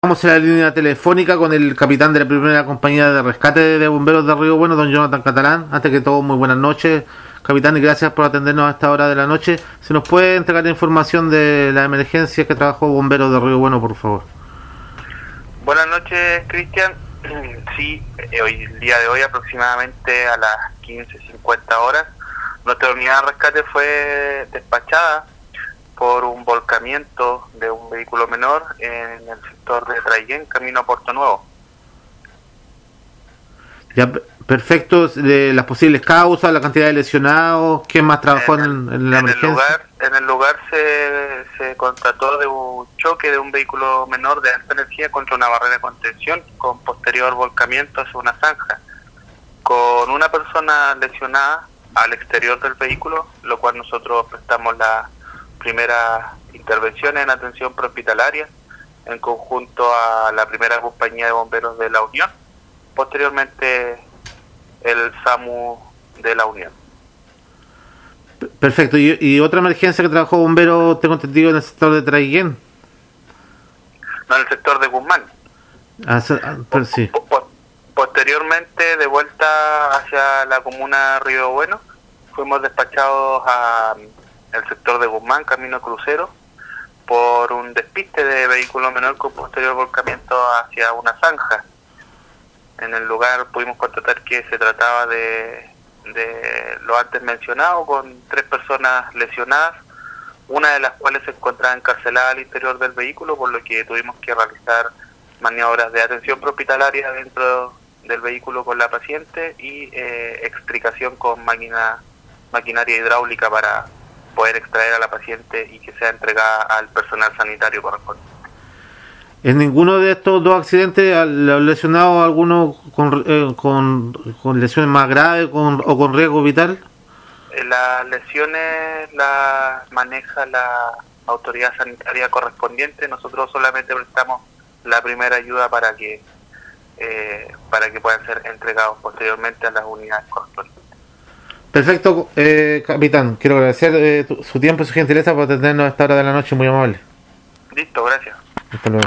Estamos en la línea telefónica con el capitán de la primera compañía de rescate de bomberos de Río Bueno, don Jonathan Catalán. Antes que todo, muy buenas noches, capitán, y gracias por atendernos a esta hora de la noche. ¿Se nos puede entregar información de la emergencia que trabajó Bomberos de Río Bueno, por favor? Buenas noches, Cristian. Sí, el día de hoy, aproximadamente a las 15:50 horas, nuestra unidad de rescate fue despachada por un volcamiento de un vehículo menor en el sector de Traiguén, camino a Puerto Nuevo. Ya, perfecto. De las posibles causas, la cantidad de lesionados, ¿quién más trabajó en la emergencia? En el lugar se constató de un choque de un vehículo menor de alta energía contra una barrera de contención con posterior volcamiento hacia una zanja, con una persona lesionada al exterior del vehículo, lo cual nosotros prestamos la primera intervención en atención prehospitalaria en conjunto a la primera compañía de bomberos de la Unión, posteriormente el SAMU de la Unión. Perfecto. ¿Y otra emergencia que trabajó bomberos, tengo entendido, en el sector de Traiguén? No, en el sector de Guzmán. Sí. Posteriormente, de vuelta hacia la comuna de Río Bueno, fuimos despachados a el sector de Guzmán, camino crucero, por un despiste de vehículo menor con posterior volcamiento hacia una zanja. En el lugar pudimos constatar que se trataba de lo antes mencionado, con 3 personas lesionadas, una de las cuales se encontraba encarcelada al interior del vehículo, por lo que tuvimos que realizar maniobras de atención prehospitalaria dentro del vehículo con la paciente y extricación con maquinaria hidráulica para poder extraer a la paciente y que sea entregada al personal sanitario correspondiente. ¿En ninguno de estos dos accidentes han lesionado a alguno con lesiones más graves o con riesgo vital? Las lesiones las maneja la autoridad sanitaria correspondiente. Nosotros solamente prestamos la primera ayuda para que puedan ser entregados posteriormente a las unidades correspondientes. Perfecto, capitán. Quiero agradecer su tiempo y su gentileza por atendernos a esta hora de la noche, muy amable. Listo, gracias. Hasta luego.